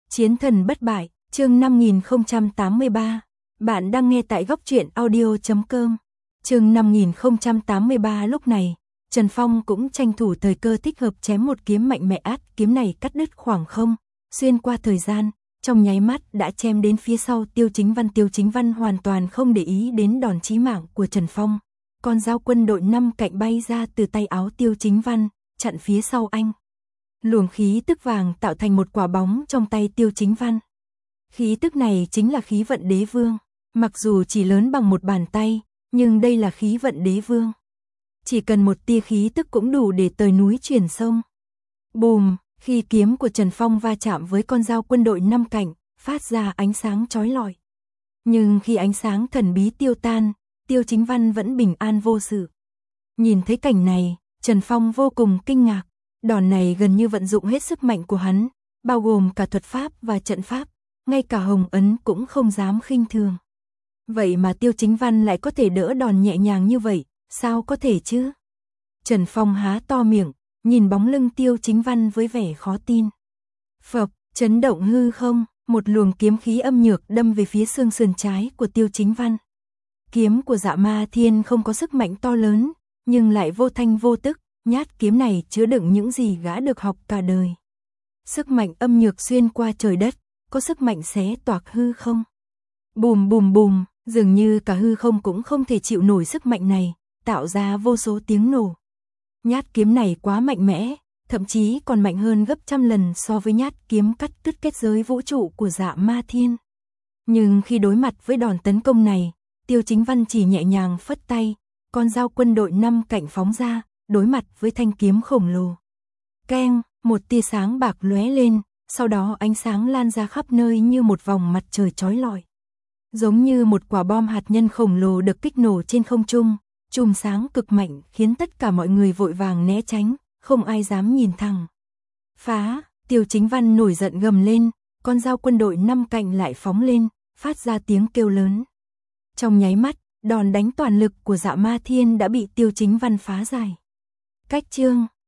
Chiến thần bất bại, chương 5083. Bạn đang nghe tại góc truyện audio.com. Chương 5083. Lúc này, Trần Phong cũng tranh thủ thời cơ thích hợp chém một kiếm mạnh mẽ át, kiếm này cắt đứt khoảng không, xuyên qua thời gian, trong nháy mắt đã chém đến phía sau Tiêu Chính Văn. Tiêu Chính Văn hoàn toàn không để ý đến đòn chí mạng của Trần Phong. Con dao quân đội 5 cạnh bay ra từ tay áo Tiêu Chính Văn, chặn phía sau anh. Luồng khí tức vàng tạo thành một quả bóng trong tay Tiêu Chính Văn. Khí tức này chính là khí vận đế vương. Mặc dù chỉ lớn bằng một bàn tay, nhưng đây là khí vận đế vương. Chỉ cần một tia khí tức cũng đủ để tời núi chuyển sông. Bùm, khi kiếm của Trần Phong va chạm với con dao quân đội 5 cạnh, phát ra ánh sáng chói lọi. Nhưng khi ánh sáng thần bí tiêu tan, Tiêu Chính Văn vẫn bình an vô sự. Nhìn thấy cảnh này, Trần Phong vô cùng kinh ngạc. Đòn này gần như vận dụng hết sức mạnh của hắn, bao gồm cả thuật pháp và trận pháp, ngay cả Hồng Ấn cũng không dám khinh thường. Vậy mà Tiêu Chính Văn lại có thể đỡ đòn nhẹ nhàng như vậy, sao có thể chứ? Trần Phong há to miệng, nhìn bóng lưng Tiêu Chính Văn với vẻ khó tin. Phập, chấn động hư không, một luồng kiếm khí âm nhược đâm về phía xương sườn trái của Tiêu Chính Văn. Kiếm của Dạ Ma Thiên không có sức mạnh to lớn, nhưng lại vô thanh vô tức. Nhát kiếm này chứa đựng những gì gã được học cả đời. Sức mạnh âm nhược xuyên qua trời đất, có sức mạnh xé toạc hư không. Bùm bùm bùm, dường như cả hư không cũng không thể chịu nổi sức mạnh này, tạo ra vô số tiếng nổ. Nhát kiếm này quá mạnh mẽ, thậm chí còn mạnh hơn gấp trăm lần so với nhát kiếm cắt đứt kết giới vũ trụ của Dạ Ma Thiên. Nhưng khi đối mặt với đòn tấn công này, Tiêu Chính Văn chỉ nhẹ nhàng phất tay, con dao quân đội 5 cạnh phóng ra. Đối mặt với thanh kiếm khổng lồ. Keng, một tia sáng bạc lóe lên, sau đó ánh sáng lan ra khắp nơi như một vòng mặt trời chói lọi. Giống như một quả bom hạt nhân khổng lồ được kích nổ trên không trung, chùm sáng cực mạnh khiến tất cả mọi người vội vàng né tránh, không ai dám nhìn thẳng. Phá, Tiêu Chính Văn nổi giận gầm lên, con dao quân đội 5 cạnh lại phóng lên, phát ra tiếng kêu lớn. Trong nháy mắt, đòn đánh toàn lực của Dạ Ma Thiên đã bị Tiêu Chính Văn phá giải. Cách chương